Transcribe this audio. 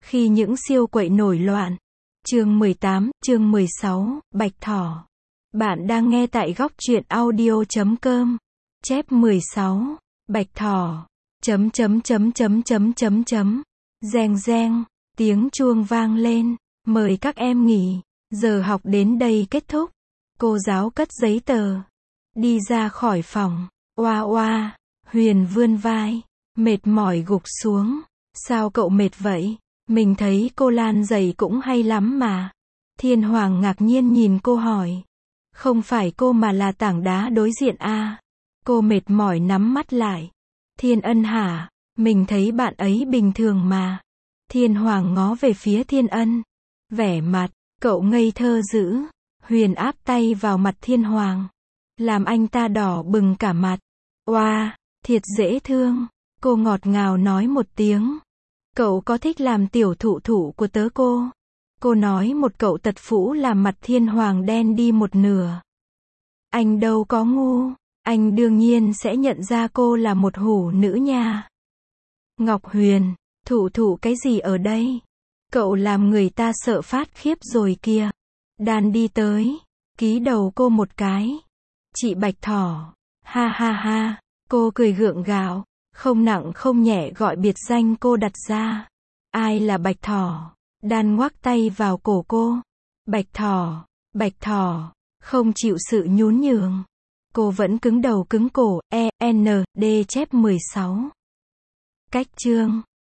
Khi những siêu quậy nổi loạn. Chương 18, chương 16, Bạch Thỏ. Bạn đang nghe tại góc truyện audio.com. Chép 16. Bạch Thỏ. Reng reng. Tiếng chuông vang lên. Mời các em nghỉ. Giờ học đến đây kết thúc. Cô giáo cất giấy tờ. Đi ra khỏi phòng. Oa oa. Huyền vươn vai. Mệt mỏi gục xuống. Sao cậu mệt vậy? Mình thấy cô Lan giày cũng hay lắm mà. Thiên Hoàng ngạc nhiên nhìn cô hỏi. Không phải cô mà là tảng đá đối diện à? Cô mệt mỏi nắm mắt lại. Thiên Ân hả? Mình thấy bạn ấy bình thường mà. Thiên Hoàng ngó về phía Thiên Ân. Vẻ mặt, cậu ngây thơ dữ. Huyền áp tay vào mặt Thiên Hoàng. Làm anh ta đỏ bừng cả mặt. Oa, thiệt dễ thương. Cô ngọt ngào nói một tiếng. Cậu có thích làm tiểu thụ thụ của tớ cô? Cô nói một cậu tật phũ làm mặt Thiên Hoàng đen đi một nửa. Anh đâu có ngu. Anh đương nhiên sẽ nhận ra cô là một hủ nữ nha. Ngọc Huyền, thụ thụ cái gì ở đây? Cậu làm người ta sợ phát khiếp rồi kìa. Đàn đi tới, ký đầu cô một cái. Chị Bạch Thỏ. Ha ha ha, cô cười gượng gạo. Không nặng không nhẹ gọi biệt danh cô đặt ra. Ai là Bạch Thỏ? Đan ngoắc tay vào cổ cô. Bạch Thỏ, không chịu sự nhún nhường. Cô vẫn cứng đầu cứng cổ, D chép 16. Cách chương